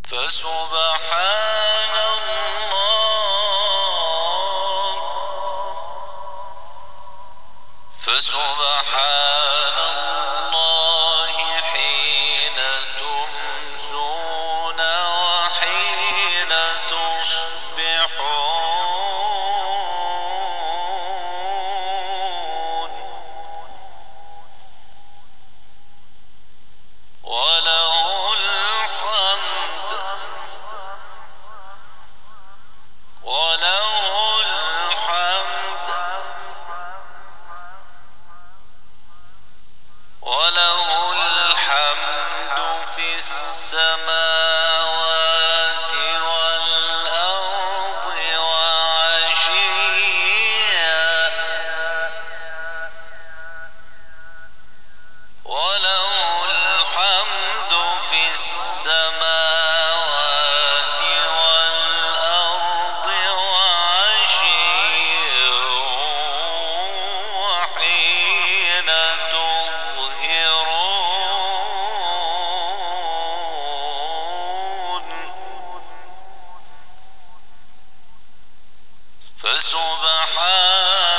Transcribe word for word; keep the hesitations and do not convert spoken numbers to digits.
فسبحان الله فسبحان الله حين تمسون وحين تصبحون وله الحمد وله الحمد وله الحمد في السماوات والأرض وعشيا وله الحمد في السماوات والأرض وعشيا وحين تظهرون فسبحان